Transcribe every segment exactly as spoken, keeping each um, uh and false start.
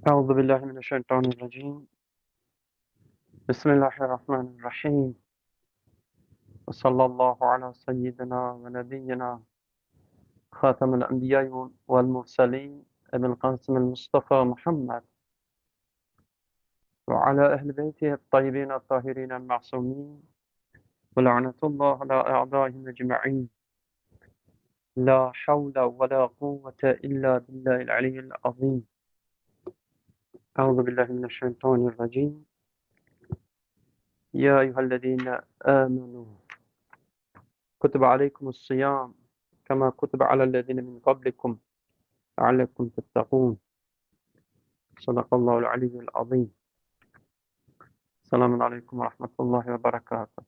أعوذ بالله من الشيطان الرجيم بسم الله الرحمن الرحيم وصلى الله على سيدنا ونبينا خاتم الأنبياء والمرسلين أبي القاسم المصطفى محمد وعلى أهل بيته الطيبين الطاهرين المعصومين ولعنة الله على أعدائهم أجمعين لا حول ولا قوة إلا بالله العلي العظيم أعوذ بالله من الشيطان الرجيم يا أيها الذين آمنوا كتب عليكم الصيام كما كتب على الذين من قبلكم لعلكم تتقون صدق الله العلي العظيم. Selamun Aleyküm ve Rahmetullahi ve Berekatuhu.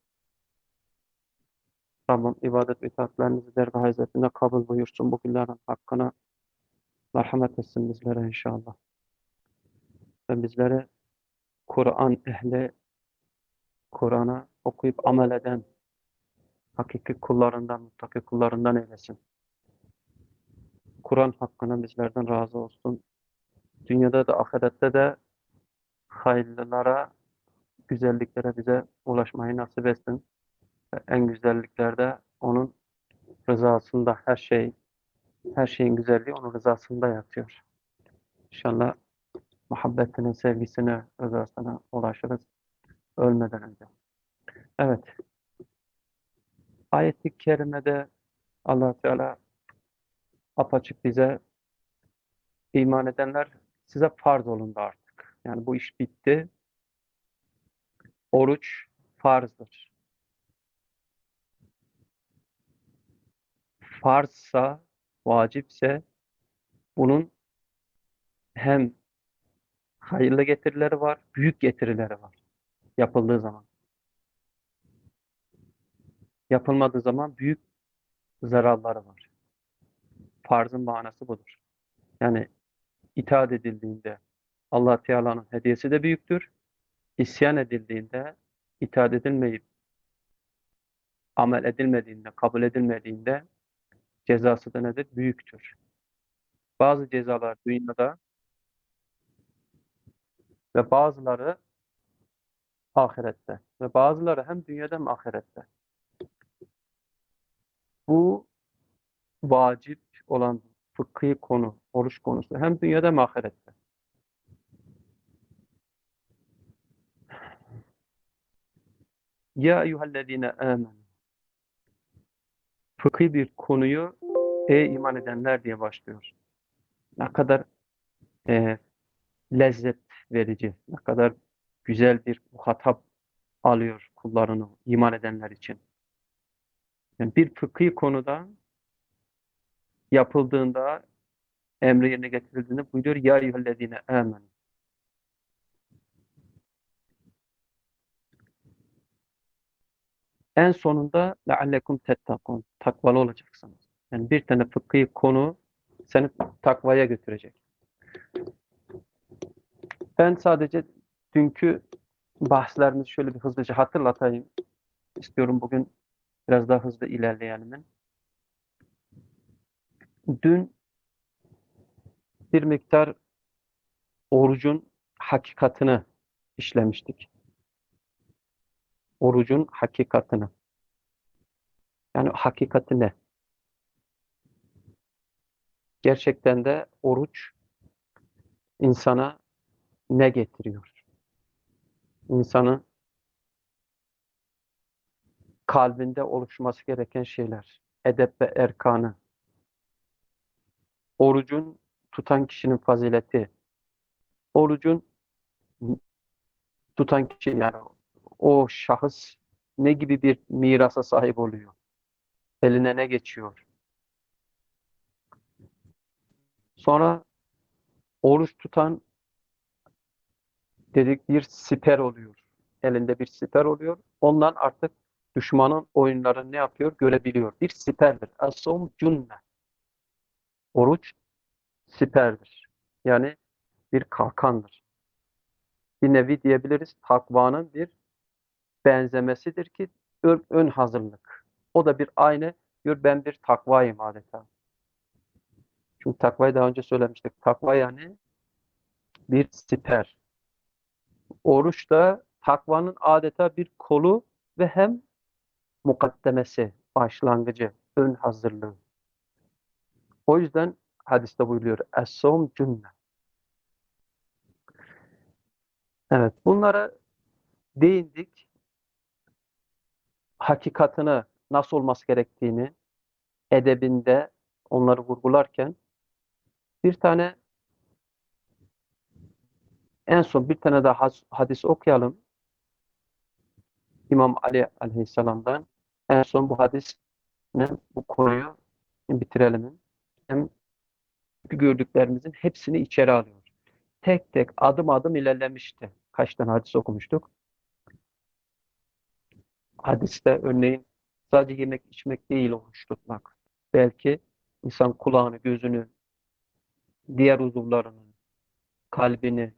Rabbim ibadet ve itaatlerinizi dergâh Hazretinde kabul buyursun. Bu günlerin hakkına merhamet etsin bizlere inşallah. Ve bizleri Kur'an ehli, Kur'an'ı okuyup amel eden hakiki kullarından, muttaki kullarından eylesin. Kur'an hakkına bizlerden razı olsun. Dünyada da ahirette de hayırlılara, güzelliklere bize ulaşmayı nasip etsin. Ve en güzelliklerde onun rızasında her şey, her şeyin güzelliği onun rızasında yatıyor. İnşallah muhabbetine, sevgisine, rızasına ulaşırız ölmeden önce. Evet, ayet-i kerimede Allah Teala apaçık bize iman edenler size farz olundu artık. Yani bu iş bitti. Oruç farzdır. Farzsa, vacipse bunun hem hayırlı getirileri var, büyük getirileri var yapıldığı zaman. Yapılmadığı zaman büyük zararları var. Farzın manası budur. Yani itaat edildiğinde Allah Teala'nın hediyesi de büyüktür. İsyan edildiğinde, itaat edilmeyip amel edilmediğinde, kabul edilmediğinde cezası da nedir? Büyüktür. Bazı cezalar dünyada ve bazıları ahirette ve bazıları hem dünyada hem ahirette. Bu vacip olan fıkhi konu, oruç konusu hem dünyada hem ahirette. Ya eyyühellezine amenu. Fıkhi bir konuyu ey iman edenler diye başlıyor. Ne kadar e, lezzet verici, ne kadar güzel bir muhatap alıyor kullarını iman edenler için. Yani bir fıkhi konuda yapıldığında, emri yerine getirildiğinde buyuruyor ya eyyühellezine amenu. En sonunda leallekum tettakun. Takvalı olacaksınız. Yani bir tane fıkhi konu seni takvaya götürecek. Ben sadece dünkü bahslerimizi şöyle bir hızlıca hatırlatayım istiyorum. Bugün biraz daha hızlı ilerleyelim. Dün bir miktar orucun hakikatini işlemiştik. Orucun hakikatini. Yani hakikati ne? Gerçekten de oruç insana ne getiriyor? İnsanın kalbinde oluşması gereken şeyler. Edep ve erkanı. Orucun tutan kişinin fazileti. Orucun tutan kişi yani o şahıs ne gibi bir mirasa sahip oluyor? Eline ne geçiyor? Sonra oruç tutan dedik bir siper oluyor. Elinde bir siper oluyor. Ondan artık düşmanın oyunlarını ne yapıyor? Görebiliyor. Bir siperdir. As-savm cunne. Oruç siperdir. Yani bir kalkandır. Bir nevi diyebiliriz takvanın bir benzemesidir ki ön, ön hazırlık. O da bir aynı diyor ben bir takvayım adeta. Çünkü takvayı daha önce söylemiştik. Takva yani bir siper. Oruç da takvanın adeta bir kolu ve hem mukaddemesi, başlangıcı, ön hazırlığı. O yüzden hadiste buyuruyor. Es-savm cünne. Evet, bunlara değindik. Hakikatını nasıl olması gerektiğini, edebinde onları vurgularken bir tane en son bir tane daha hadis okuyalım. İmam Ali Aleyhisselam'dan. En son bu hadisle bu konuyu bitirelim. Hem gördüklerimizin hepsini içeri alıyor. Tek tek adım adım ilerlemişti. Kaç tane hadis okumuştuk? Hadiste örneğin sadece yemek içmek değil oruç tutmak. Belki insan kulağını, gözünü, diğer uzuvlarını, kalbini,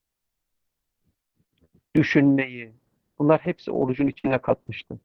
düşünmeyi, bunlar hepsi orucun içine katmıştı.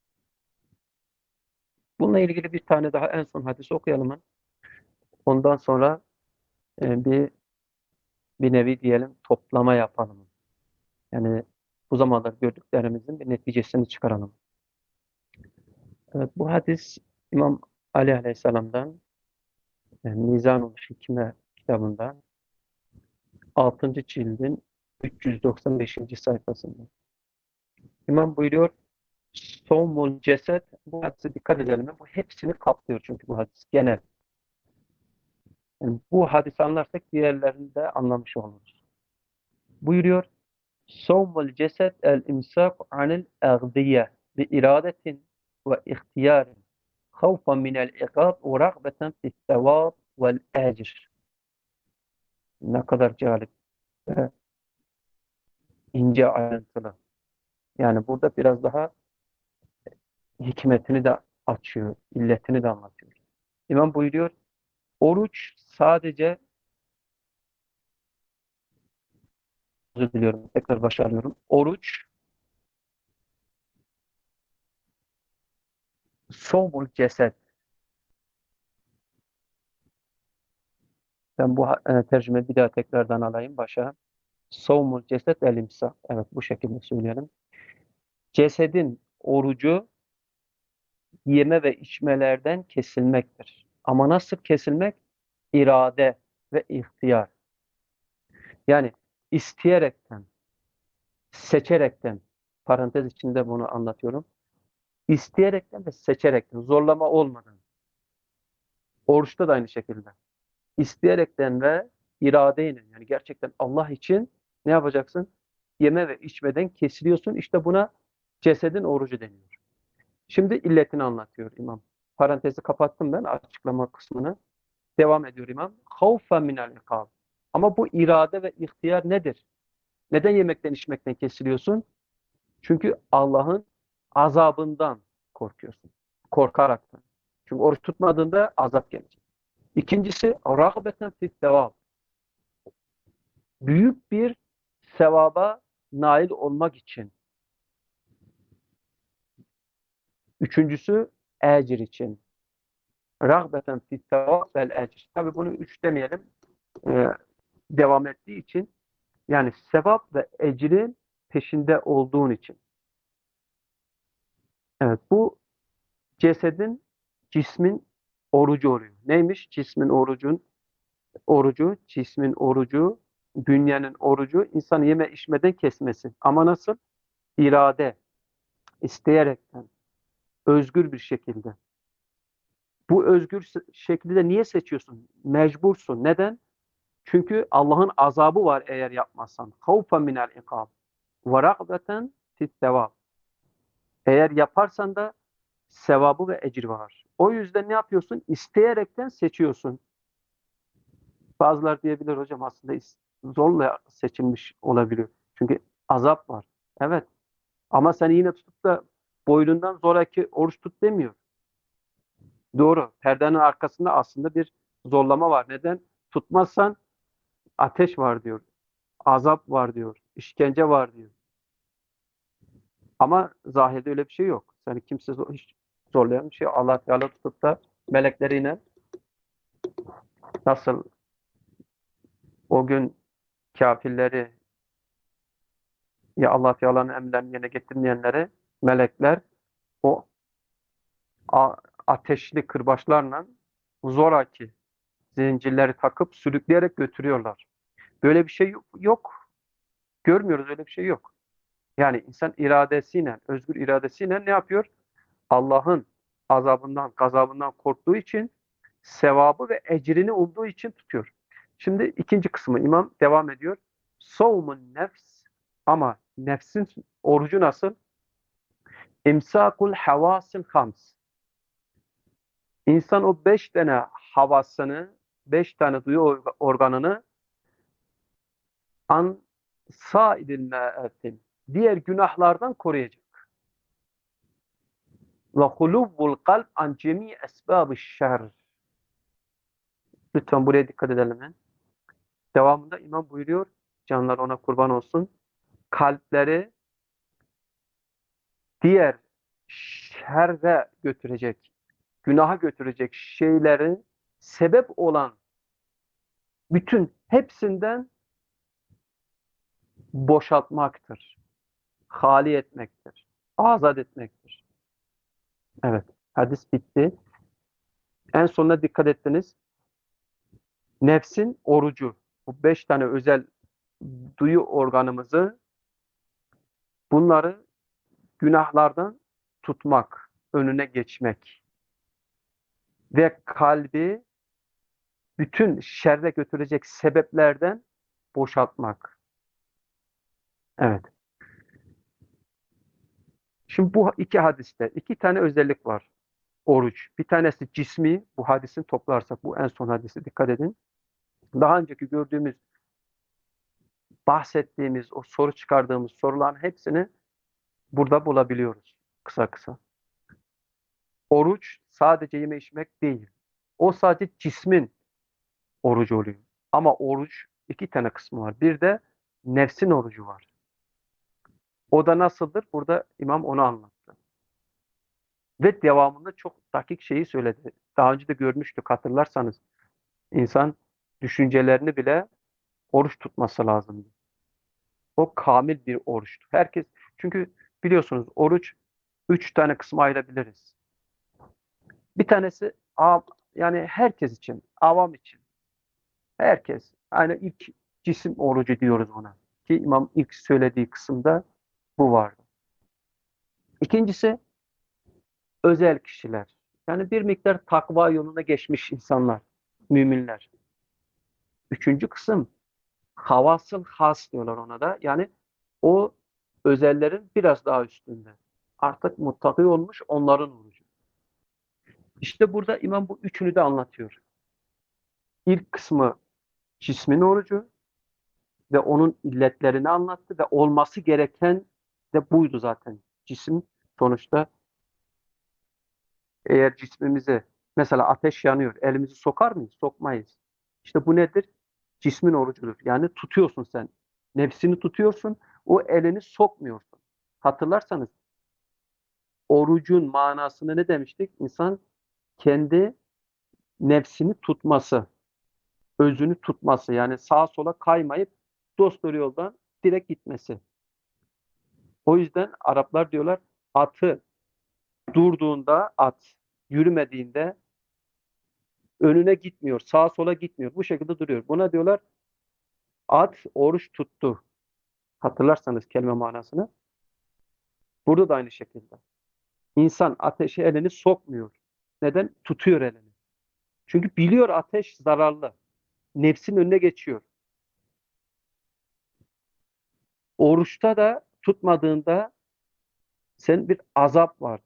Bununla ilgili bir tane daha en son hadis okuyalım. Ondan sonra e, bir bir nevi diyelim toplama yapalım. Yani bu zamanda gördüklerimizin bir neticesini çıkaralım. Evet, bu hadis İmam Ali Aleyhisselam'dan yani Mizan-ı Hikme kitabında altıncı cildin üç yüz doksan beşinci sayfasında. İmam buyuruyor, Sommul ceset, bu hadise dikkat edelim. Bu hepsini kaplıyor çünkü bu hadis genel. Yani bu hadisi anlarsak diğerlerini de anlamış oluruz. Buyuruyor, Sommul ceset el imsak anil agdiye bi iradetin ve ihtiyarin havfan minel ikab ve ragbeten fis sevab vel ecr. Ne kadar cazip ve ince ayrıntılı. Yani burada biraz daha hikmetini de açıyor, illetini de anlatıyor. İmam buyuruyor, oruç sadece, özür diliyorum, tekrar başarıyorum. Oruç, somul ceset. Ben bu e, tercümeyi bir daha tekrardan alayım başa. Somul ceset el imsak. Evet, bu şekilde söyleyelim. Cesedin orucu yeme ve içmelerden kesilmektir. Ama nasıl kesilmek? İrade ve ihtiyar. Yani isteyerekten, seçerekten, parantez içinde bunu anlatıyorum. İsteyerekten ve seçerekten, zorlama olmadan. Oruçta da aynı şekilde. İsteyerekten ve iradeyle, yani gerçekten Allah için ne yapacaksın? Yeme ve içmeden kesiliyorsun. İşte buna cesedin orucu deniyor. Şimdi illetini anlatıyor imam. Parantezi kapattım ben açıklama kısmını. Devam ediyor imam. Havfe minel ikab. Ama bu irade ve ihtiyar nedir? Neden yemekten içmekten kesiliyorsun? Çünkü Allah'ın azabından korkuyorsun. Korkaraktan. Çünkü oruç tutmadığında azap gelecek. İkincisi rağbeten fit sevap. Büyük bir sevaba nail olmak için. Üçüncüsü ecir için. Rağbeten fit sevap vel ecir. Tabi bunu üç demeyelim. Ee, devam ettiği için yani sevap ve ecrin peşinde olduğun için. Evet, bu cesedin, cismin orucu oluyor. Neymiş? Cismin orucun orucu, cismin orucu, bünyenin orucu, insanı yeme içmeden kesmesi. Ama nasıl? İrade, isteyerekten, özgür bir şekilde. Bu özgür şekilde niye seçiyorsun? Mecbursun. Neden? Çünkü Allah'ın azabı var eğer yapmazsan. Havfen minel ikab ve rağbeten fit sevap. Eğer yaparsan da sevabı ve ecri var. O yüzden ne yapıyorsun? İsteyerekten seçiyorsun. Bazılar diyebilir hocam aslında zorla seçilmiş olabiliyor. Çünkü azap var. Evet. Ama sen yine tutup da boynundan zoraki oruç tut demiyor. Doğru. Perdenin arkasında aslında bir zorlama var. Neden? Tutmazsan ateş var diyor. Azap var diyor. İşkence var diyor. Ama zahirde öyle bir şey yok. Seni kimse zor, hiç zorlayan bir şey. Allah Teala tutup da melekleriyle nasıl o gün kafirleri ya Allah Teala'nın emirlerini yerine getirmeyenleri melekler o a- ateşli kırbaçlarla zoraki zincirleri takıp sürükleyerek götürüyorlar. Böyle bir şey yok. yok. Görmüyoruz, öyle bir şey yok. Yani insan iradesiyle, özgür iradesiyle ne yapıyor? Allah'ın azabından, gazabından korktuğu için, sevabı ve ecrini umduğu için tutuyor. Şimdi ikinci kısmı imam devam ediyor. Savmun nefs, ama nefsin orucu nasıl? İmsakul havasil hams. İnsan o beş tane havasını, beş tane duyu orga- organını an saidil me'etin, diğer günahlardan koruyacak. Ve huluvvul kalb an cemi esbâbi şer. Lütfen buraya dikkat edelim. Devamında imam buyuruyor, canlar ona kurban olsun, kalpleri diğer şerre götürecek, günaha götürecek şeylerin sebep olan bütün hepsinden boşaltmaktır, hali etmektir, azat etmektir. Evet, hadis bitti. En sonuna dikkat ettiniz. Nefsin orucu. Bu beş tane özel duyu organımızı, bunları günahlardan tutmak, önüne geçmek ve kalbi bütün şerre götürecek sebeplerden boşaltmak. Evet. Şimdi bu iki hadiste iki tane özellik var. Oruç. Bir tanesi cismi. Bu hadisin toplarsak bu en son hadise dikkat edin. Daha önceki gördüğümüz, bahsettiğimiz, o soru çıkardığımız soruların hepsini burada bulabiliyoruz kısa kısa. Oruç sadece yeme içmek değil. O sadece cismin orucu oluyor. Ama oruç iki tane kısmı var. Bir de nefsin orucu var. O da nasıldır? Burada imam onu anlattı. Ve devamında çok dakik şeyi söyledi. Daha önce de görmüştük, hatırlarsanız. İnsan düşüncelerini bile oruç tutması lazım. O kamil bir oruçtur. Herkes, çünkü biliyorsunuz oruç üç tane kısma ayırabiliriz. Bir tanesi av, yani herkes için, avam için. Herkes. Yani ilk cisim orucu diyoruz ona. Ki imam ilk söylediği kısımda bu vardı. İkincisi özel kişiler. Yani bir miktar takva yoluna geçmiş insanlar, müminler. Üçüncü kısım havasıl has diyorlar ona da. Yani o özellerin biraz daha üstünde. Artık muttaki olmuş, onların orucu. İşte burada imam bu üçünü de anlatıyor. İlk kısmı cismin orucu ve onun illetlerini anlattı ve olması gereken de buydu zaten. Cisim sonuçta, eğer cismimize mesela ateş yanıyor, elimizi sokar mıyız? Sokmayız. İşte bu nedir? Cismin orucudur. Yani tutuyorsun sen. Nefsini tutuyorsun, o elini sokmuyorsun. Hatırlarsanız orucun manasını ne demiştik? İnsan kendi nefsini tutması, özünü tutması, yani sağa sola kaymayıp dosdoğru yoldan direkt gitmesi. O yüzden Araplar diyorlar, atı durduğunda, at yürümediğinde önüne gitmiyor, sağa sola gitmiyor. Bu şekilde duruyor. Buna diyorlar at oruç tuttu. Hatırlarsanız kelime manasını. Burada da aynı şekilde. İnsan ateşe elini sokmuyor. Neden? Tutuyor elini. Çünkü biliyor ateş zararlı. Nefsin önüne geçiyor. Oruçta da tutmadığında sen bir azap var.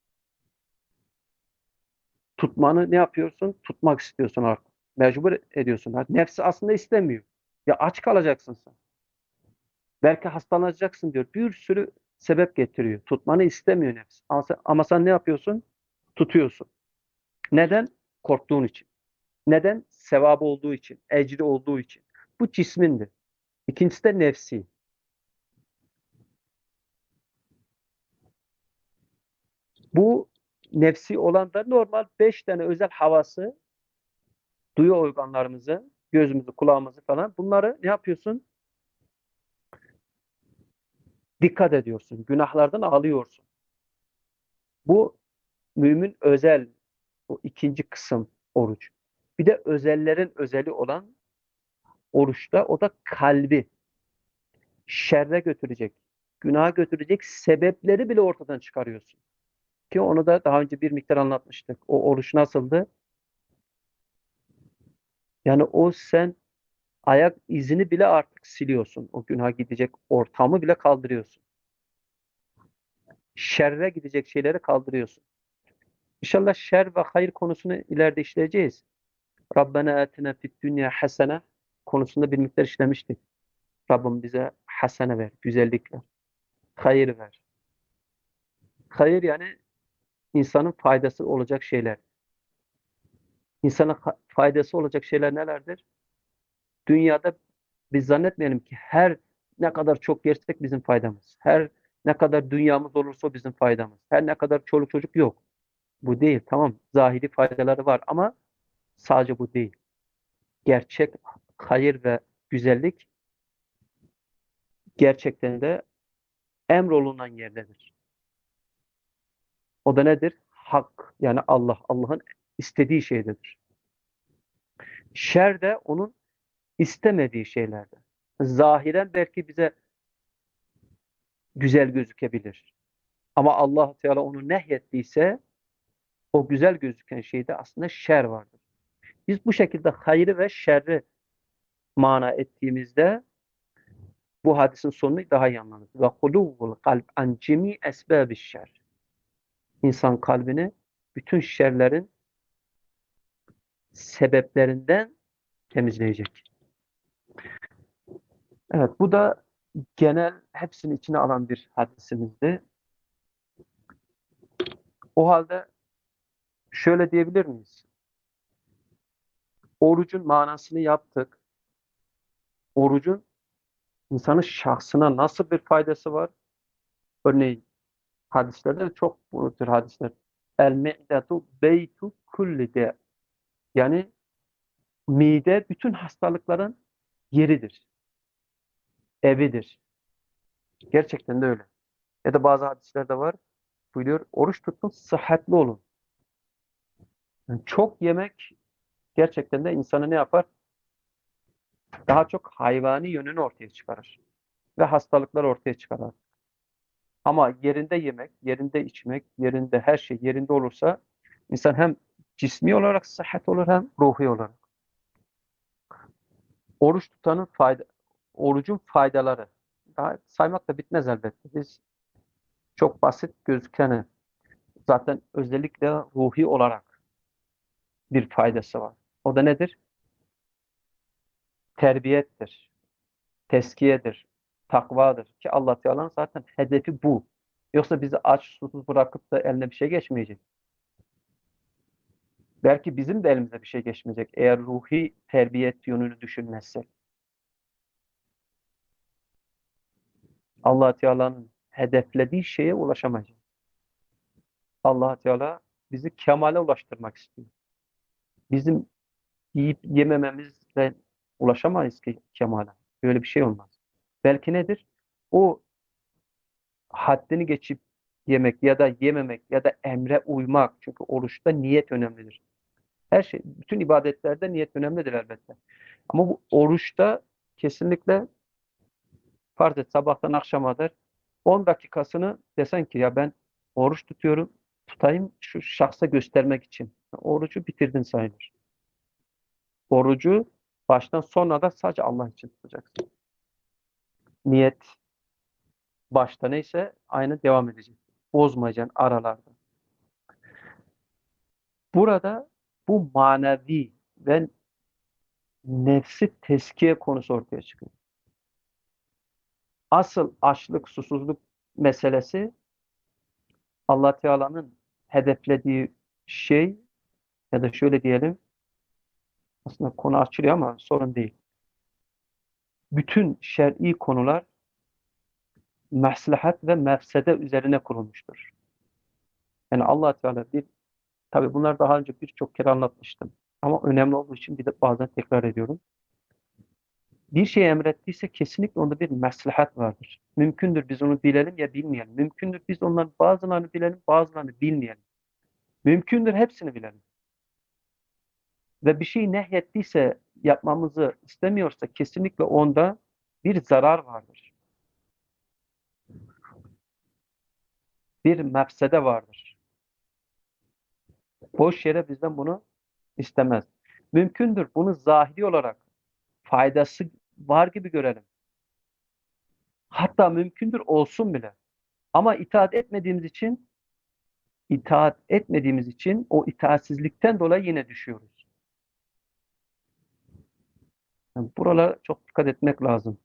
Tutmanı ne yapıyorsun? Tutmak istiyorsun artık. Mecbur ediyorsun. Nefsi aslında istemiyor. Ya aç kalacaksın sen. Belki hastalanacaksın diyor. Bir sürü sebep getiriyor. Tutmanı istemiyor nefs. Ama sen, ama sen ne yapıyorsun? Tutuyorsun. Neden? Korktuğun için. Neden? Sevabı olduğu için. Ecri olduğu için. Bu cismindir. İkincisi de nefsi. Bu nefsi olan da normal beş tane özel havası, duyu organlarımızı, gözümüzü, kulağımızı falan, bunları ne yapıyorsun? Dikkat ediyorsun. Günahlardan alıyorsun. Bu mümin özel, o ikinci kısım oruç. Bir de özellerin özeli olan oruçta o da kalbi şerre götürecek, günaha götürecek sebepleri bile ortadan çıkarıyorsun. Ki onu da daha önce bir miktar anlatmıştık. O oruç nasıldı? Yani o sen ayak izini bile artık siliyorsun. O günaha gidecek ortamı bile kaldırıyorsun. Şerre gidecek şeyleri kaldırıyorsun. İnşallah şer ve hayır konusunu ileride işleyeceğiz. Rabbena atina fid dünya hasene konusunda bir miktar işlemiştik. Rabbim bize hasene ver, güzellikler, hayır ver. Hayır yani insanın faydası olacak şeyler. İnsana fa- faydası olacak şeyler nelerdir? Dünyada biz zannetmeyelim ki her ne kadar çok yersek bizim faydamız. Her ne kadar dünyamız olursa o bizim faydamız. Her ne kadar çoluk çocuk yok. Bu değil. Tamam. Zahiri faydaları var ama sadece bu değil. Gerçek hayır ve güzellik gerçekten de emrolunan yerdedir. O da nedir? Hak. Yani Allah. Allah'ın istediği şeydedir. Şer de onun istemediği şeylerde. Zahiren belki bize güzel gözükebilir. Ama Allah Teala onu nehyettiyse o güzel gözüken şeyde aslında şer vardır. Biz bu şekilde hayrı ve şerri mana ettiğimizde bu hadisin sonunu daha iyi anlarız. Ve huluvul kalb an cemi esbabiş şer. İnsan kalbini bütün şerlerin sebeplerinden temizleyecek. Evet, bu da genel hepsini içine alan bir hadisimizdi. O halde şöyle diyebilir miyiz? Orucun manasını yaptık. Orucun insanın şahsına nasıl bir faydası var? Örneğin hadislerde de çok bu tür hadisler. El mi'detu beytu kulli de. Yani mide bütün hastalıkların yeridir, evidir. Gerçekten de öyle. Ya da bazı hadislerde var. Buyuruyor, oruç tutun, sıhhatli olun. Yani çok yemek gerçekten de insanı ne yapar? Daha çok hayvani yönünü ortaya çıkarır. Ve hastalıklar ortaya çıkarır. Ama yerinde yemek, yerinde içmek, yerinde her şey yerinde olursa insan hem cismi olarak sıhhat olur hem ruhi olarak. Oruç tutanın fayda, orucun faydaları. Daha saymak da bitmez elbette. Biz çok basit gözükeni zaten özellikle ruhi olarak bir faydası var. O da nedir? Terbiyettir, teskiyedir, takvadır. Ki Allah Teala'nın zaten hedefi bu. Yoksa bizi aç susuz bırakıp da eline bir şey geçmeyecek. Belki bizim de elimize bir şey geçmeyecek eğer ruhi terbiyet yönünü düşünmezsek. Allah Teala'nın hedeflediği şeye ulaşamayacağız. Allah Teala bizi kemale ulaştırmak istiyor. Bizim yiyip yemememizle ulaşamayız ki kemale. Böyle bir şey olmaz. Belki nedir? O haddini geçip yemek ya da yememek ya da emre uymak. Çünkü oruçta niyet önemlidir. Her şey, bütün ibadetlerde niyet önemlidir elbette. Ama bu oruçta kesinlikle farz et sabahtan akşama kadar on dakikasını desen ki ya ben oruç tutuyorum, tutayım şu şahsa göstermek için. Orucu bitirdin sayılır. Orucu baştan sona da sadece Allah için tutacaksın. Niyet başta neyse aynı devam edecek. Bozmayacaksın aralarda. Burada bu manevi ve nefsi teskiye konusu ortaya çıkıyor. Asıl açlık, susuzluk meselesi Allah Teala'nın hedeflediği şey ya da şöyle diyelim aslında konu açılıyor ama sorun değil. Bütün şer'i konular maslahat ve mefsede üzerine kurulmuştur. Yani Allah Teala bir tabii bunlar daha önce birçok kere anlatmıştım. Ama önemli olduğu için bir de bazen tekrar ediyorum. Bir şey emrettiyse kesinlikle onda bir maslahat vardır. Mümkündür biz onu bilelim ya bilmeyelim. Mümkündür biz onların bazılarını bilelim, bazılarını bilmeyelim. Mümkündür hepsini bilelim. Ve bir şey nehyettiyse, yapmamızı istemiyorsa kesinlikle onda bir zarar vardır. Bir mefsede vardır. Boş yere bizden bunu istemez. Mümkündür bunu zahiri olarak faydası var gibi görelim. Hatta mümkündür olsun bile. Ama itaat etmediğimiz için itaat etmediğimiz için o itaatsizlikten dolayı yine düşüyoruz. Yani buralara çok dikkat etmek lazım.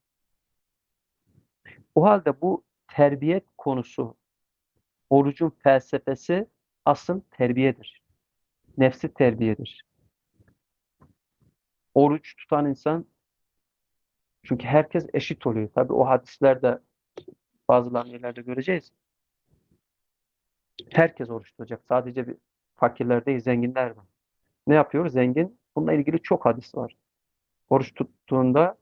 O halde bu terbiyet konusu, orucun felsefesi asıl terbiyedir. Nefsi terbiyedir. Oruç tutan insan, çünkü herkes eşit oluyor. Tabii o hadislerde bazılarını ileride göreceğiz. Herkes oruç tutacak. Sadece bir fakirler değil, zenginler var. Ne yapıyor? Zengin. Bununla ilgili çok hadis var. Oruç tuttuğunda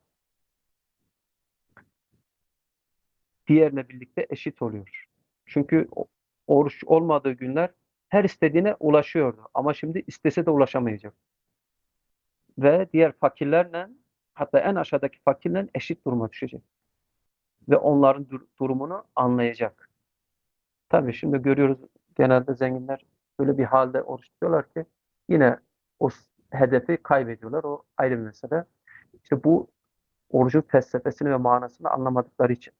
diğerle birlikte eşit oluyor. Çünkü o- oruç olmadığı günler her istediğine ulaşıyordu. Ama şimdi istese de ulaşamayacak. Ve diğer fakirlerle, hatta en aşağıdaki fakirle eşit duruma düşecek. Ve onların dur- durumunu anlayacak. Tabii şimdi görüyoruz, genelde zenginler böyle bir halde oruç tutuyorlar ki yine o s- hedefi kaybediyorlar. O ayrı bir mesele. İşte bu orucun felsefesini ve manasını anlamadıkları için.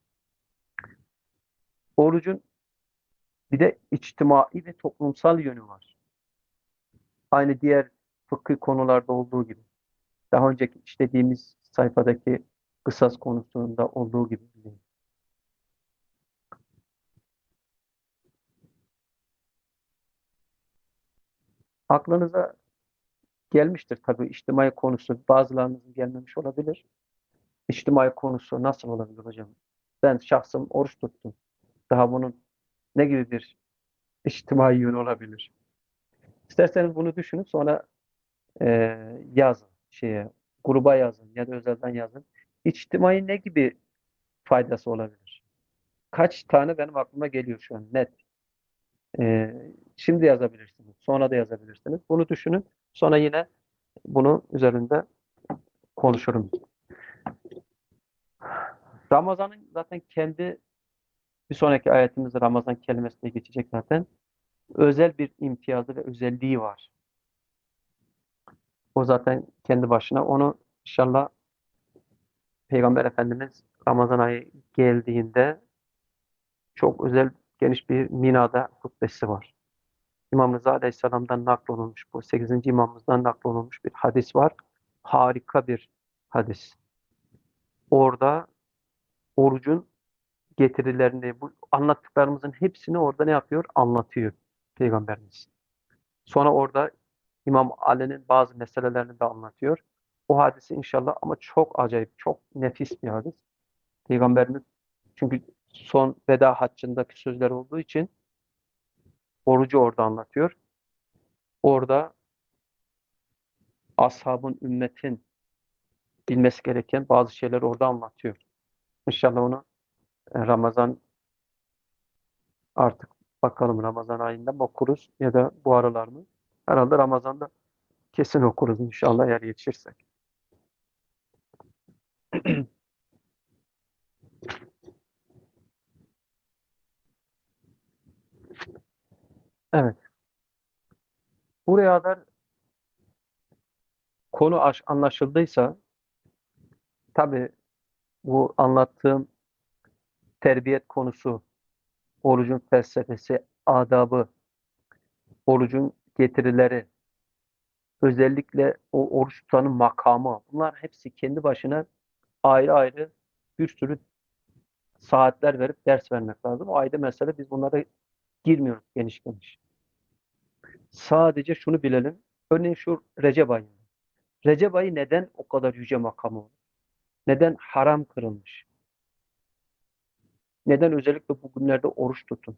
Orucun bir de içtimai ve toplumsal yönü var. Aynı diğer fıkıh konularda olduğu gibi. Daha önceki işlediğimiz sayfadaki kısas konusunda olduğu gibi. Aklınıza gelmiştir tabii içtimai konusu. Bazılarınızın gelmemiş olabilir. İçtimai konusu nasıl olabilir hocam? Ben şahsım oruç tuttum. Daha bunun ne gibi bir içtimai yönü olabilir? İsterseniz bunu düşünün, sonra e, yazın şeye, gruba yazın ya da özelden yazın. İçtimai ne gibi faydası olabilir? Kaç tane benim aklıma geliyor şu an net. E, Şimdi yazabilirsiniz, sonra da yazabilirsiniz. Bunu düşünün, sonra yine bunu üzerinde konuşurum. Ramazan'ın zaten kendi, bir sonraki ayetimizde Ramazan kelimesine geçecek zaten. Özel bir imtiyazı ve özelliği var. O zaten kendi başına. Onu inşallah Peygamber Efendimiz Ramazan ayı geldiğinde çok özel, geniş bir Mina'da hutbesi var. İmam Rıza Aleyhisselam'dan naklolunmuş, bu sekizinci imamımızdan naklolunmuş bir hadis var. Harika bir hadis. Orada orucun getirilerini, bu anlattıklarımızın hepsini orada ne yapıyor? Anlatıyor Peygamberimiz. Sonra orada İmam Ali'nin bazı meselelerini de anlatıyor. O hadisi inşallah, ama çok acayip, çok nefis bir hadis. Peygamberimiz, çünkü son veda haccındaki sözler olduğu için orucu orada anlatıyor. Orada ashabın, ümmetin bilmesi gereken bazı şeyler orada anlatıyor. İnşallah onu e, Ramazan, artık bakalım Ramazan ayında mı okuruz ya da bu aralar mı? Herhalde Ramazan'da kesin okuruz inşallah, eğer yetişirsek. Evet. Buraya kadar konu aş- anlaşıldıysa, tabii bu anlattığım terbiyet konusu, orucun felsefesi, adabı, orucun getirileri, özellikle o oruç tutanın makamı, bunlar hepsi kendi başına ayrı ayrı bir sürü saatler verip ders vermek lazım. O ayrı mesele, biz bunlara girmiyoruz geniş geniş. Sadece şunu bilelim. Örneğin şu Recep ayı. Recep ayı neden o kadar yüce makamı olur? Neden haram kırılmış? Neden özellikle bu günlerde oruç tutun?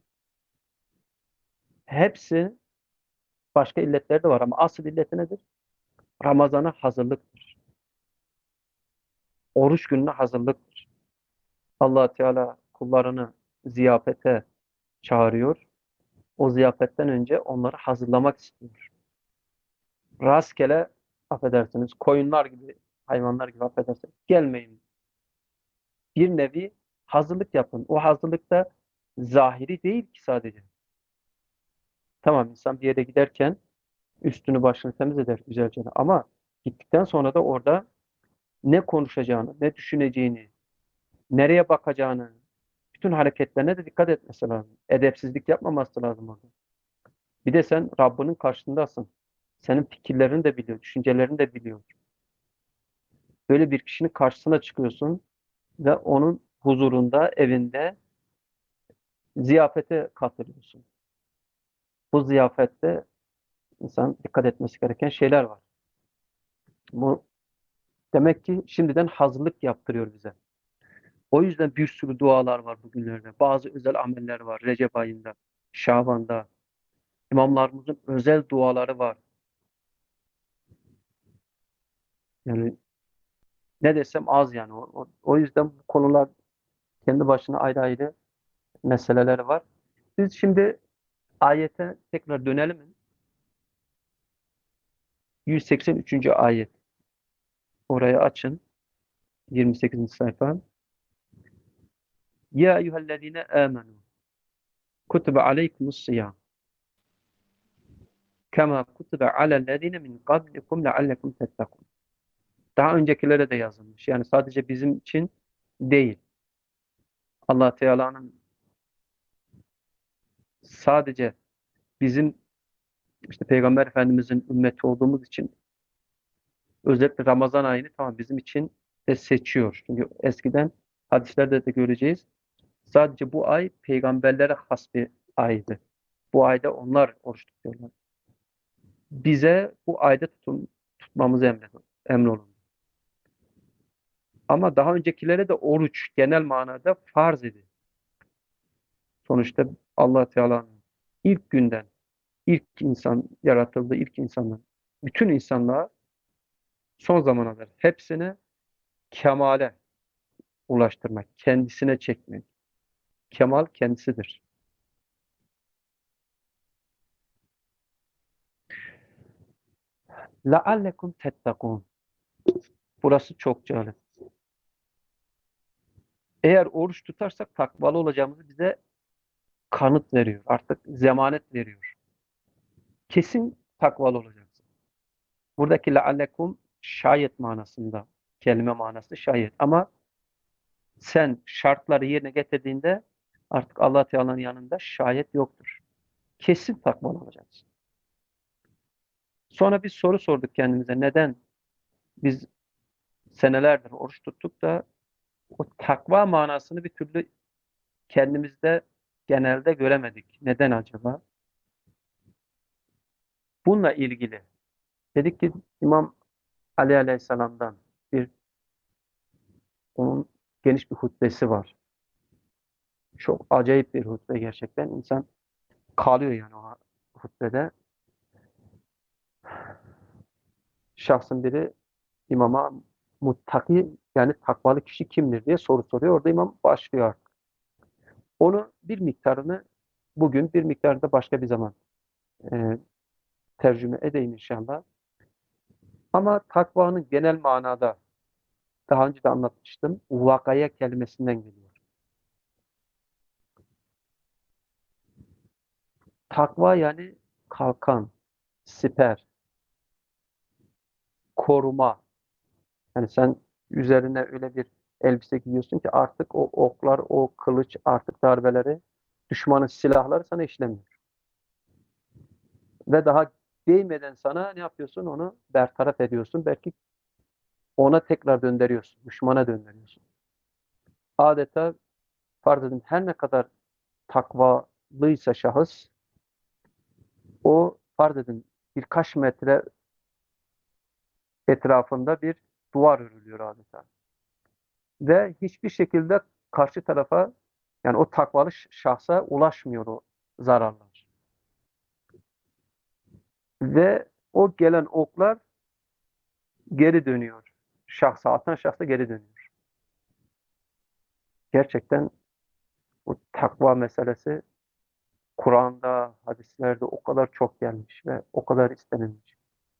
Hepsi, başka illetleri de var ama asıl illeti nedir? Ramazana hazırlıktır. Oruç gününe hazırlıktır. Allah Teala kullarını ziyafete çağırıyor. O ziyafetten önce onları hazırlamak istiyor. Rastgele, affedersiniz, koyunlar gibi, hayvanlar gibi, affedersiniz, gelmeyin. Bir nevi hazırlık yapın. O hazırlıkta zahiri değil ki sadece. Tamam, insan bir yere giderken üstünü başını temiz eder güzelce. Ama gittikten sonra da orada ne konuşacağını, ne düşüneceğini, nereye bakacağını, bütün hareketlerine de dikkat etmesi lazım. Edepsizlik yapmaması lazım orada. Bir de sen Rabbinin karşısındasın. Senin fikirlerini de biliyor, düşüncelerini de biliyor. Böyle bir kişinin karşısına çıkıyorsun ve onun huzurunda, evinde ziyafete katılıyorsun. Bu ziyafette insan dikkat etmesi gereken şeyler var. Bu demek ki şimdiden hazırlık yaptırıyor bize. O yüzden bir sürü dualar var bugünlerde. Bazı özel ameller var Recep ayında, Şaban'da. İmamlarımızın özel duaları var. Yani ne desem az yani. O, o, o yüzden bu konular kendi başına ayrı ayrı meseleler var. Biz şimdi ayete tekrar dönelim mi? yüz seksen üçüncü ayet. Orayı açın. yirmi sekizinci sayfa. Ya eyyühellezine amenu kutibe aleykumus siyam kema kutibe alellezine min qablikum leallekum tettekun. Daha öncekilere de yazılmış. Yani sadece bizim için değil. Allah Teala'nın sadece bizim işte Peygamber Efendimizin ümmeti olduğumuz için özellikle Ramazan ayını tamam bizim için de seçiyor. Çünkü eskiden hadislerde de göreceğiz. Sadece bu ay peygamberlere has bir aydı. Bu ayda onlar oruç tutuyorlar. Bize bu ayda tutun, tutmamızı emredin- emrolundu. Ama daha öncekilere de oruç genel manada farz idi. Sonuçta Allah Teala'nın ilk günden, ilk insan yaratıldığı ilk insandan, bütün insanlığa son zamana kadar hepsini kemale ulaştırmak, kendisine çekmek. Kemal kendisidir. لَعَلَّكُمْ تَتَّقُونَ. Burası çok cazip. Eğer oruç tutarsak takvalı olacağımızı bize kanıt veriyor. Artık zemanet veriyor. Kesin takvalı olacaksın. Buradaki leallekum şayet manasında. Kelime manası şayet. Ama sen şartları yerine getirdiğinde artık Allah Teala'nın yanında şayet yoktur. Kesin takvalı olacaksın. Sonra bir soru sorduk kendimize. Neden biz senelerdir oruç tuttuk da o takva manasını bir türlü kendimizde genelde göremedik. Neden acaba? Bununla ilgili dedik ki İmam Ali Aleyhisselam'dan bir onun geniş bir hutbesi var. Çok acayip bir hutbe gerçekten. İnsan kalıyor yani o hutbede. Şahsın biri imama muttaki yani takvalı kişi kimdir diye soru soruyor. Orada imam başlıyor artık. Onu bir miktarını bugün bir miktarını da başka bir zaman e, tercüme edeyim inşallah. Ama takvanın genel manada daha önce de anlatmıştım. Vakaya kelimesinden geliyor. Takva yani kalkan, siper, koruma. Yani sen üzerine öyle bir elbise giyiyorsun ki artık o oklar, o kılıç, artık darbeleri, düşmanın silahları sana işlemiyor. Ve daha değmeden sana ne yapıyorsun? Onu bertaraf ediyorsun. Belki ona tekrar döndürüyorsun. Düşmana döndürüyorsun. Adeta farz edin her ne kadar takvalıysa şahıs o farz edin birkaç metre etrafında bir duvar örülüyor adeta. Ve hiçbir şekilde karşı tarafa yani o takvalı şahsa ulaşmıyor o zararlar. Ve o gelen oklar geri dönüyor. Şahsa atan şahsa geri dönüyor. Gerçekten bu takva meselesi Kur'an'da, hadislerde o kadar çok gelmiş ve o kadar istenilmiş.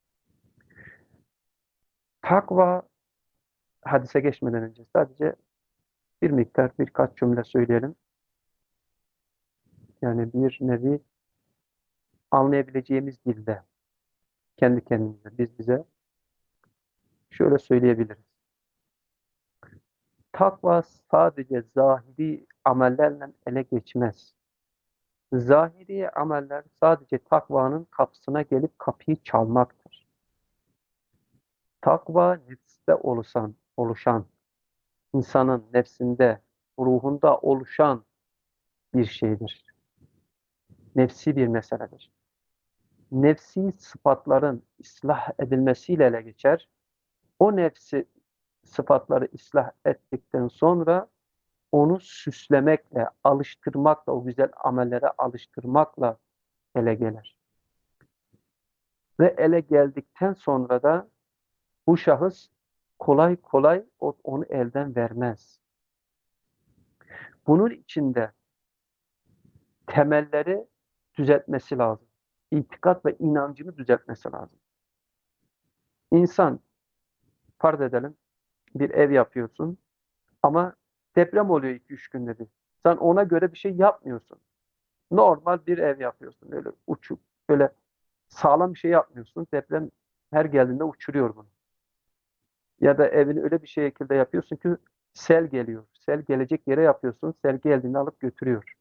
Takva, hadise geçmeden önce sadece bir miktar birkaç cümle söyleyelim. Yani bir nevi anlayabileceğimiz dilde kendi kendimize, biz bize şöyle söyleyebiliriz. Takva sadece zahiri amellerle ele geçmez. Zahiri ameller sadece takvanın kapısına gelip kapıyı çalmaktır. Takva nefste oluşan, oluşan, insanın nefsinde, ruhunda oluşan bir şeydir. Nefsi bir meseledir. Nefsi sıfatların ıslah edilmesiyle ele geçer. O nefsi sıfatları ıslah ettikten sonra onu süslemekle, alıştırmakla, o güzel amellere alıştırmakla ele gelir. Ve ele geldikten sonra da bu şahıs kolay kolay onu elden vermez. Bunun içinde temelleri düzeltmesi lazım. İtikat ve inancını düzeltmesi lazım. İnsan, farz edelim, bir ev yapıyorsun ama deprem oluyor iki üç günde bir. Sen ona göre bir şey yapmıyorsun. Normal bir ev yapıyorsun. Öyle uçuk, böyle sağlam bir şey yapmıyorsun. Deprem her geldiğinde uçuruyor bunu. Ya da evini öyle bir şekilde yapıyorsun ki sel geliyor. Sel gelecek yere yapıyorsun. Sel geldiğinde alıp götürüyor.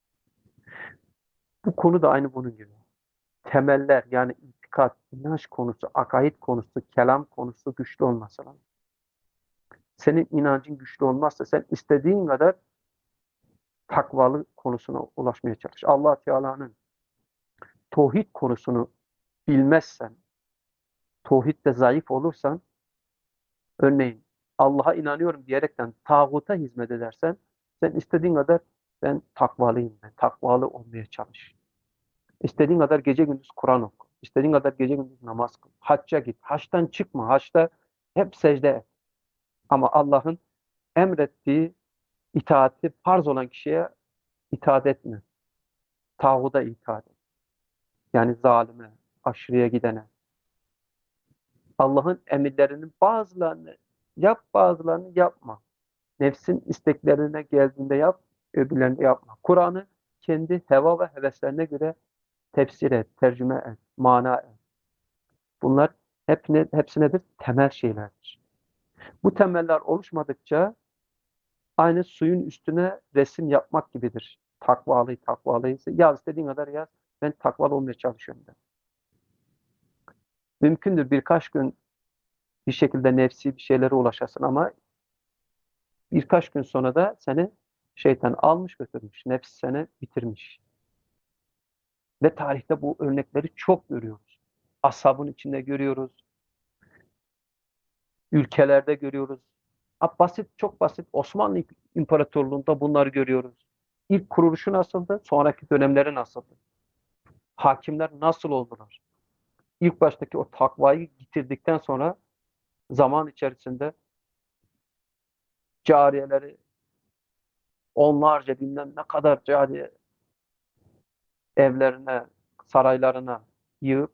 Bu konu da aynı bunun gibi. Temeller yani itikat, inanç konusu, akaid konusu, kelam konusu güçlü olması lazım. Senin inancın güçlü olmazsa sen istediğin kadar takvalı konusuna ulaşmaya çalış. Allah Teala'nın tevhid konusunu bilmezsen, tevhidde zayıf olursan, örneğin Allah'a inanıyorum diyerekten tağuta hizmet edersen, sen istediğin kadar ben takvalıyım, ben takvalı olmaya çalış. İstediğin kadar gece gündüz Kur'an oku. İstediğin kadar gece gündüz namaz kıl. Hacca git. Haçtan çıkma. Haçta hep secde et. Ama Allah'ın emrettiği itaati farz olan kişiye itaat etme. Tağuda itaat et. Yani zalime, aşırıya gidene. Allah'ın emirlerinin bazılarını yap, bazılarını yapma. Nefsin isteklerine geldiğinde yap, öbürlerini de yapma. Kur'an'ı kendi heva ve heveslerine göre tefsir et, tercüme et, mana et. Bunlar hep ne, hepsi nedir? Temel şeylerdir. Bu temeller oluşmadıkça aynı suyun üstüne resim yapmak gibidir. Takvalı, takvalıysa yaz istediğin kadar yaz. Ben takvalı olmaya çalışıyorum de. Mümkündür birkaç gün bir şekilde nefsi bir şeylere ulaşasın ama birkaç gün sonra da seni şeytan almış götürmüş. Nefs seni bitirmiş. Ve tarihte bu örnekleri çok görüyoruz. Ashabın içinde görüyoruz. Ülkelerde görüyoruz. Ha, basit, çok basit. Osmanlı İmparatorluğu'nda bunları görüyoruz. İlk kuruluşu nasıldı? Sonraki dönemleri nasıldı? Hakimler nasıl oldular? İlk baştaki o takvayı getirdikten sonra zaman içerisinde cariyeleri onlarca bilmem ne kadar cariye evlerine, saraylarına yığıp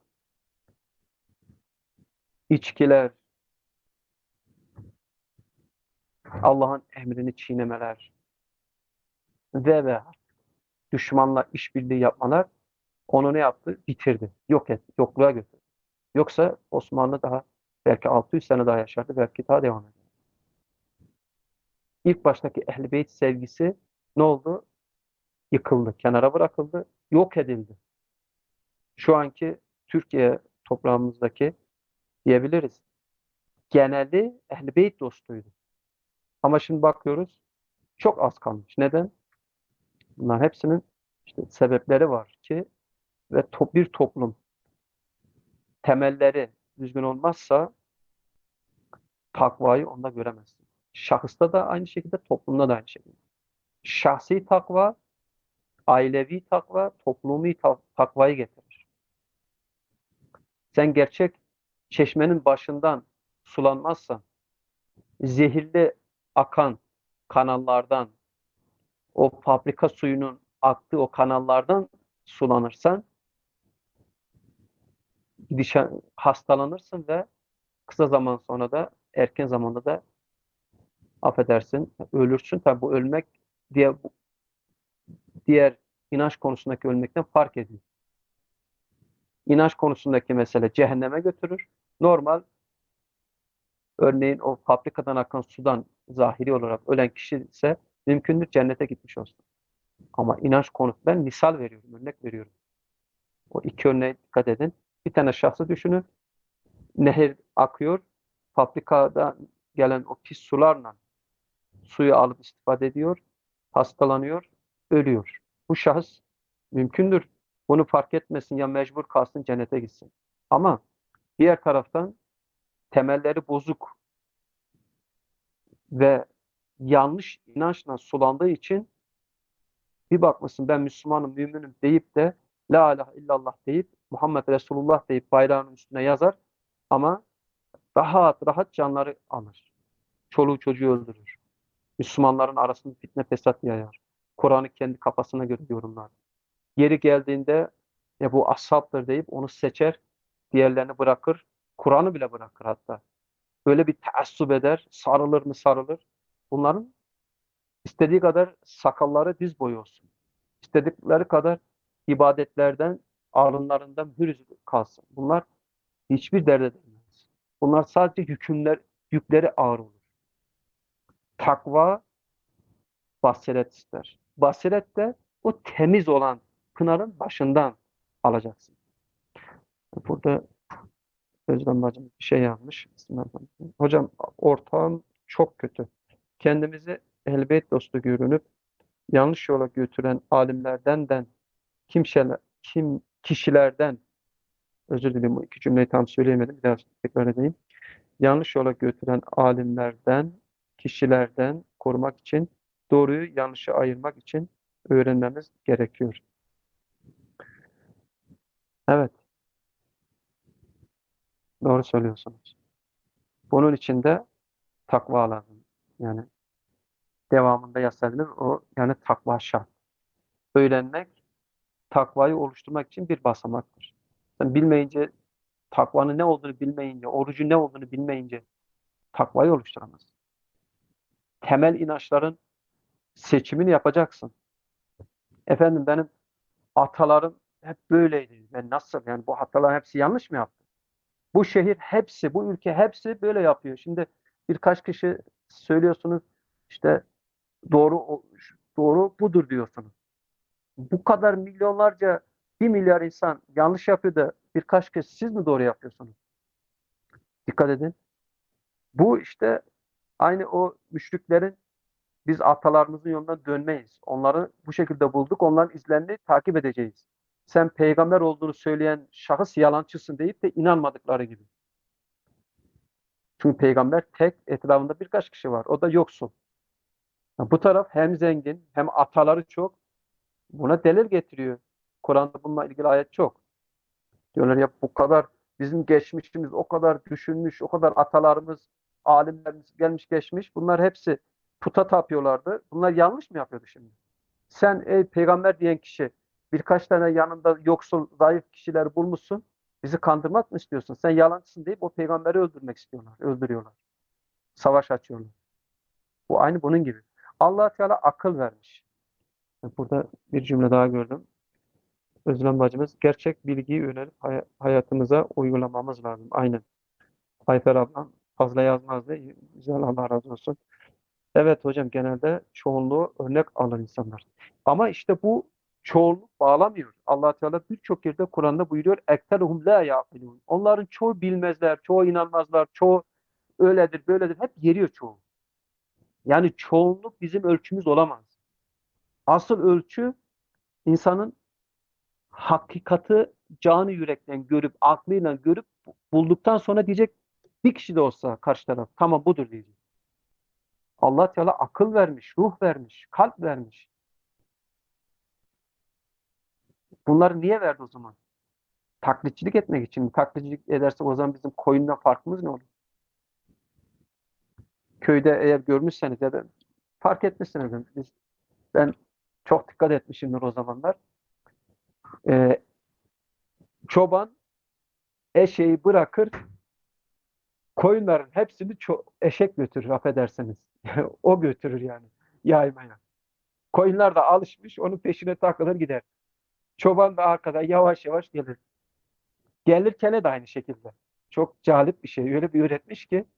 içkiler, Allah'ın emrini çiğnemeler ve ve düşmanla işbirliği yapmalar onu ne yaptı? Bitirdi. Yok etti. Yokluğa götürdü. Yoksa Osmanlı daha belki altı yüz sene daha yaşardı. Belki daha devam eder. İlk baştaki Ehl-i Beyt sevgisi ne oldu? Yıkıldı. Kenara bırakıldı. Yok edildi. Şu anki Türkiye toprağımızdaki diyebiliriz. Geneli Ehl-i Beyt dostuydu. Ama şimdi bakıyoruz çok az kalmış. Neden? Bunların hepsinin işte sebepleri var ki ve to bir toplum temelleri düzgün olmazsa takvayı onda göremezsin. Şahısta da aynı şekilde, toplumda da aynı şekilde. Şahsi takva, ailevi takva, toplumi ta takvayı getirir. Sen gerçek çeşmenin başından sulanmazsan, zehirli akan kanallardan o fabrika suyunun aktığı o kanallardan sulanırsan gidişe, hastalanırsın ve kısa zaman sonra da erken zamanda da affedersin ölürsün. Tabi bu ölmek diye diğer inanç konusundaki ölmekten fark ediyor. İnanç konusundaki mesele cehenneme götürür. Normal örneğin o fabrikadan akan sudan zahiri olarak ölen kişi ise mümkündür cennete gitmiş olsun. Ama inanç konusu ben misal veriyorum, örnek veriyorum. O iki örneğe dikkat edin. Bir tane şahsı düşünün. Nehir akıyor. Fabrikadan gelen o pis sularla suyu alıp istifade ediyor. Hastalanıyor, ölüyor. Bu şahıs mümkündür bunu fark etmesin ya mecbur kalsın cennete gitsin. Ama diğer taraftan temelleri bozuk ve yanlış inançla sulandığı için bir bakmışsın ben Müslümanım, müminim deyip de La ilahe illallah deyip Muhammed Resulullah deyip bayrağının üstüne yazar ama rahat rahat canları alır. Çoluğu çocuğu öldürür. Müslümanların arasında fitne fesat yayar. Kur'an'ı kendi kafasına göre yorumlar. Yeri geldiğinde ya bu ashabdır deyip onu seçer, diğerlerini bırakır. Kur'an'ı bile bırakır hatta. Böyle bir teassup eder, sarılır mı sarılır. Bunların istediği kadar sakalları diz boyu olsun. İstedikleri kadar ibadetlerden, alınlarından hür kalsın. Bunlar hiçbir derde değmez. Bunlar sadece hükümler, yükleri ağır olur. Takva basiret ister. Basiret de o temiz olan pınarın başından alacaksın. Burada Özlem bacım bir şey yazmış. Bismillahirrahmanirrahim. Hocam ortağım çok kötü. Kendimizi elbet dostu görünüp yanlış yola götüren alimlerden den kimseler, kim kişilerden özür dilerim bu iki cümleyi tam söyleyemedim. Bir daha tekrar edeyim. Yanlış yola götüren alimlerden, kişilerden korumak için doğruyu yanlışı ayırmak için öğrenmemiz gerekiyor. Evet, doğru söylüyorsunuz. Bunun için de takva lazım. Yani devamında yazılır o yani takva şart. Öğrenmek takvayı oluşturmak için bir basamaktır. Sen bilmeyince takvanın ne olduğunu bilmeyince, orucun ne olduğunu bilmeyince takvayı oluşturamazsın. Temel inançların seçimini yapacaksın. Efendim benim atalarım hep böyleydi. Ben nasıl yani bu atalar hepsi yanlış mı yaptı? Bu şehir hepsi, bu ülke hepsi böyle yapıyor. Şimdi birkaç kişi söylüyorsunuz işte doğru doğru budur diyorsunuz. Bu kadar milyonlarca bir milyar insan yanlış yapıyor da birkaç kez siz mi doğru yapıyorsunuz? Dikkat edin. Bu işte aynı o müşriklerin biz atalarımızın yolundan dönmeyiz. Onları bu şekilde bulduk. Onların izlerini takip edeceğiz. Sen peygamber olduğunu söyleyen şahıs yalancısın deyip de inanmadıkları gibi. Çünkü peygamber tek, etrafında birkaç kişi var. O da yoksul. Bu taraf hem zengin hem ataları çok. Buna delil getiriyor. Kur'an'da bununla ilgili ayet çok. Diyorlar ya bu kadar bizim geçmişimiz o kadar düşünmüş, o kadar atalarımız, alimlerimiz gelmiş geçmiş. Bunlar hepsi puta tapıyorlardı. Bunlar yanlış mı yapıyordu şimdi? Sen ey peygamber diyen kişi birkaç tane yanında yoksul, zayıf kişiler bulmuşsun. Bizi kandırmak mı istiyorsun? Sen yalancısın deyip o peygamberi öldürmek istiyorlar. Öldürüyorlar. Savaş açıyorlar. Bu aynı bunun gibi. Allah Teala akıl vermiş. Burada bir cümle daha gördüm. Özlem bacımız gerçek bilgiyi öğrenip hay- hayatımıza uygulamamız lazım. Aynen. Ayfer ablam fazla yazmazdı. Güzel Allah razı olsun. Evet hocam genelde çoğunluğu örnek alır insanlar. Ama işte bu çoğunluk bağlamıyor. Allah Teala birçok yerde Kur'an'da buyuruyor. Ekteruhum la yaqilun. Onların çoğu bilmezler, çoğu inanmazlar, çoğu öyledir, böyledir. Hep yeriyor çoğu. Yani çoğunluk bizim ölçümüz olamaz. Asıl ölçü insanın hakikati canı yürekten görüp, aklıyla görüp bulduktan sonra diyecek bir kişi de olsa karşı taraf tamam budur diyecek. Allah Teala akıl vermiş, ruh vermiş, kalp vermiş. Bunları niye verdi o zaman? Taklitçilik etmek için mi? Taklitçilik ederse o zaman bizim koyundan farkımız ne olur? Köyde eğer görmüşseniz ya da fark etmişsiniz. Biz, ben Çok dikkat etmişimdir o zamanlar. Ee, çoban eşeği bırakır, koyunların hepsini ço- eşek götürür, affedersiniz. O götürür yani yaymaya. Koyunlar da alışmış, onun peşine takılır gider. Çoban da arkada yavaş yavaş gelir. Gelirken de aynı şekilde. Çok cazip bir şey. Öyle bir öğretmiş ki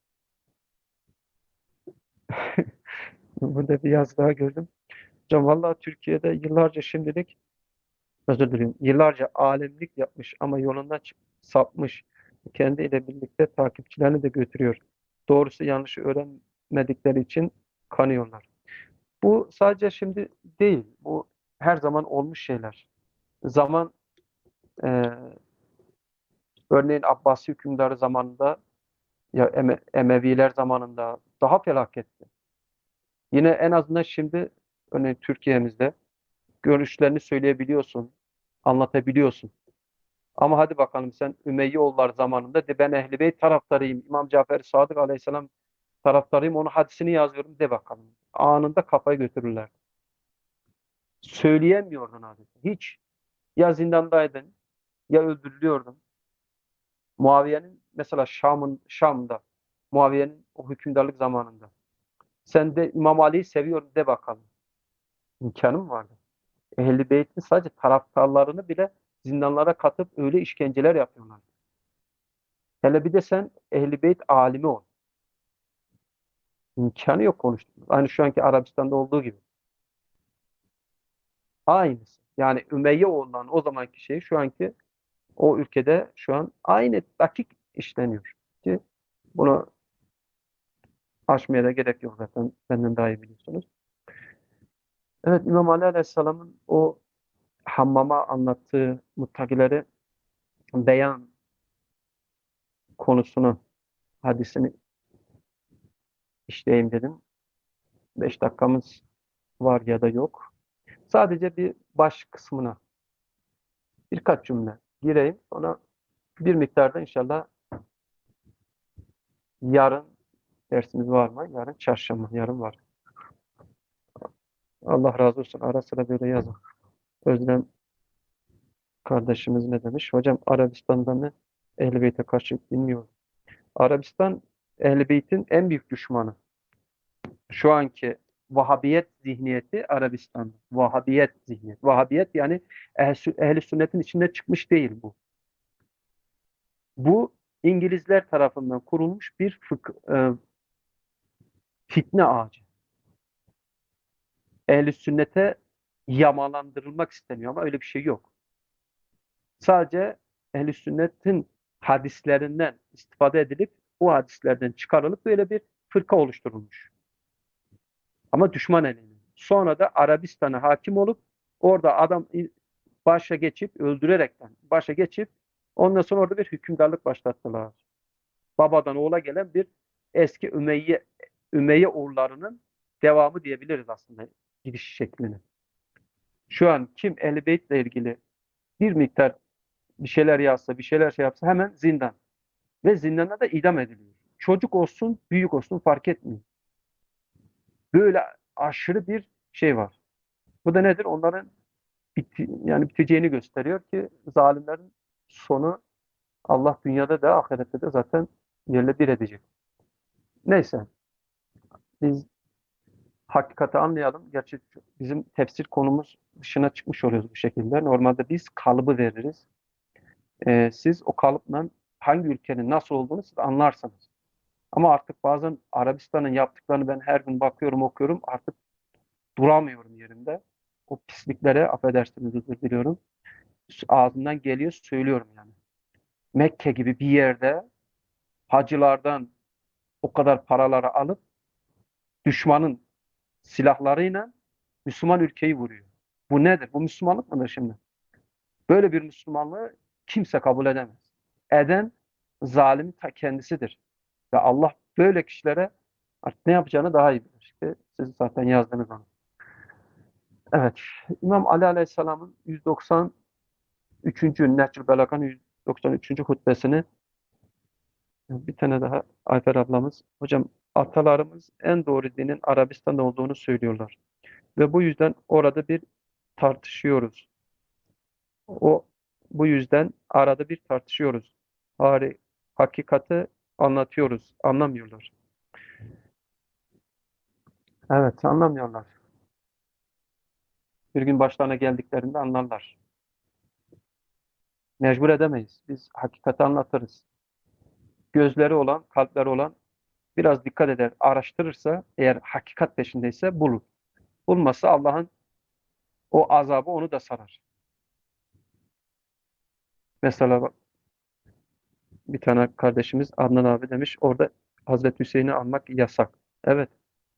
burada bir yazı daha gördüm. Hocam vallahi Türkiye'de yıllarca şimdilik, özür dilerim, yıllarca alemlik yapmış ama yolundan çık- sapmış. Kendiyle birlikte takipçilerini de götürüyor. Doğrusu yanlışı öğrenmedikleri için kanıyorlar. Bu sadece şimdi değil. Bu her zaman olmuş şeyler. Zaman e, örneğin Abbasi hükümdarı zamanında ya Eme- Emeviler zamanında daha felaketti. Yine en azından şimdi örneğin Türkiye'mizde görüşlerini söyleyebiliyorsun, anlatabiliyorsun. Ama hadi bakalım sen Ümeyyoğullar zamanında de ben Ehl-i Beyt taraftarıyım, İmam Cafer Sadık Aleyhisselam taraftarıyım, onun hadisini yazıyorum de bakalım. Anında kafayı götürürler. Söyleyemiyordun adeta. Hiç. Ya zindandaydın ya öldürülüyordun. Muaviye'nin mesela Şam'ın Şam'da Muaviye'nin o hükümdarlık zamanında. Sen de İmam Ali'yi seviyorum de bakalım. İmkanı mı vardı? Ehl-i Beyt'in sadece taraftarlarını bile zindanlara katıp öyle işkenceler yapıyorlar. Hele bir de sen Ehl-i Beyt alimi ol. İmkanı yok konuştum. Aynı şu anki Arabistan'da olduğu gibi. Aynısı. Yani Ümeyye oğullarının o zamanki şeyi şu anki o ülkede şu an aynı dakik işleniyor. Ki bunu aşmaya da gerek yok zaten. Benden daha iyi biliyorsunuz. Evet, İmam Ali Aleyhisselam'ın o hammama anlattığı muttakileri beyan konusunu, hadisini işleyeyim dedim. Beş dakikamız var ya da yok. Sadece bir baş kısmına birkaç cümle gireyim. Sonra bir miktarda inşallah yarın dersimiz var mı? Yarın çarşamba. Yarın var. Allah razı olsun. Ara sıra böyle yazın. Özlem kardeşimiz ne demiş? Hocam Arabistan'da mı Ehl-i Beyt'e karşı bilmiyorum. Arabistan Ehl-i Beyt'in en büyük düşmanı. Şu anki Vahabiyet zihniyeti Arabistan'da. Vahabiyet zihniyeti. Vahabiyet yani ehl-i sünnetin içinde çıkmış değil bu. Bu İngilizler tarafından kurulmuş bir fık, e, fitne ağacı. Ehl-i sünnete yamalandırılmak isteniyor ama öyle bir şey yok. Sadece ehl-i sünnetin hadislerinden istifade edilip o hadislerden çıkarılıp böyle bir fırka oluşturulmuş. Ama düşman elinde. Sonra da Arabistan'a hakim olup orada adam başa geçip öldürerekten başa geçip ondan sonra orada bir hükümdarlık başlattılar. Babadan oğula gelen bir eski Ümeyye Ümeyye oğullarının devamı diyebiliriz aslında gidiş şeklini. Şu an kim Ehl-i Beyt'le ilgili bir miktar bir şeyler yazsa, bir şeyler şey yapsa hemen zindan. Ve zindanda da idam ediliyor. Çocuk olsun, büyük olsun fark etmiyor. Böyle aşırı bir şey var. Bu da nedir? Onların bitti, yani biteceğini gösteriyor ki zalimlerin sonu Allah dünyada da ahirette de zaten yerle bir edecek. Neyse biz hakikati anlayalım. Gerçi bizim tefsir konumuz dışına çıkmış oluyoruz bu şekilde. Normalde biz kalıbı veririz. Ee, siz o kalıpla hangi ülkenin nasıl olduğunu siz anlarsınız. Ama artık bazen Arabistan'ın yaptıklarını ben her gün bakıyorum, okuyorum. Artık duramıyorum yerimde. O pisliklere affedersiniz özür diliyorum. Ağzından geliyor söylüyorum yani. Mekke gibi bir yerde hacılardan o kadar paraları alıp düşmanın silahlarıyla Müslüman ülkeyi vuruyor. Bu nedir? Bu Müslümanlık mıdır şimdi? Böyle bir Müslümanlığı kimse kabul edemez. Eden zalimin ta kendisidir. Ve Allah böyle kişilere artık ne yapacağını daha iyi bilir. İşte siz zaten yazdınız onu. Evet. İmam Ali Aleyhisselam'ın yüz doksan üçüncü. Nehcül Belaga'nın yüz doksan üçüncü hutbesini bir tane daha Ayfer ablamız. Hocam atalarımız en doğru dinin Arabistan'da olduğunu söylüyorlar. Ve bu yüzden orada bir tartışıyoruz. O bu yüzden arada bir tartışıyoruz. Hari, hakikati anlatıyoruz. Anlamıyorlar. Evet, anlamıyorlar. Bir gün başlarına geldiklerinde anlarlar. Mecbur edemeyiz. Biz hakikati anlatırız. Gözleri olan, kalpleri olan biraz dikkat eder, araştırırsa, eğer hakikat peşindeyse bulur. Bulmazsa Allah'ın o azabı onu da sarar. Mesela bak, bir tane kardeşimiz Adnan abi demiş, orada Hazreti Hüseyin'i almak yasak. Evet.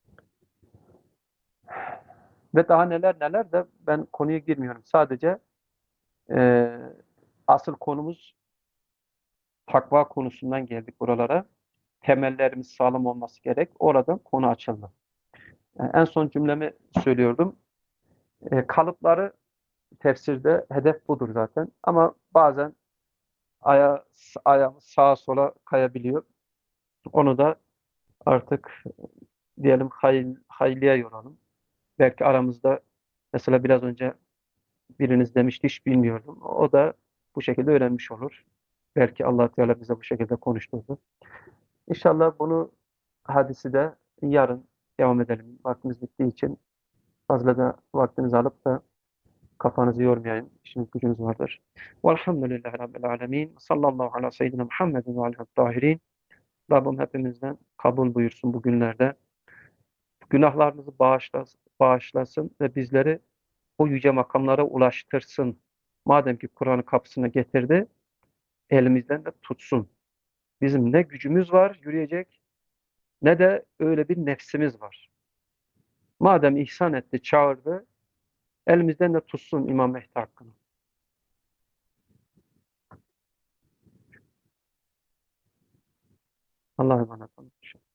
Ve daha neler neler de ben konuya girmiyorum. Sadece e, asıl konumuz takva konusundan geldik buralara. Temellerimiz sağlam olması gerek. Oradan konu açıldı. E, en son cümlemi söylüyordum. E, kalıpları tefsirde hedef budur zaten. Ama bazen aya, ayağımız sağa sola kayabiliyor. Onu da artık diyelim hayl, hayliye yoralım. Belki aramızda mesela biraz önce biriniz demişti hiç bilmiyordum. O da bu şekilde öğrenmiş olur. Belki Allah Teala bize bu şekilde konuşturdu. İnşallah bunu hadisi de yarın devam edelim. Vaktimiz bittiği için fazla da vaktinizi alıp da kafanızı yormayın. İşiniz gücünüz vardır. Velhamdülillahi Rabbil alemin. Sallallahu ala seyyidina Muhammedin ve alihi tahirin. Rabbim hepimizden kabul buyursun bugünlerde. Günahlarımızı bağışlasın, bağışlasın ve bizleri o yüce makamlara ulaştırsın. Madem ki Kur'an'ı kapısına getirdi, elimizden de tutsun. Bizim ne gücümüz var yürüyecek, ne de öyle bir nefsimiz var. Madem ihsan etti, çağırdı, elimizden de tutsun İmam Mehdi hakkını. Allah'a emanet olun.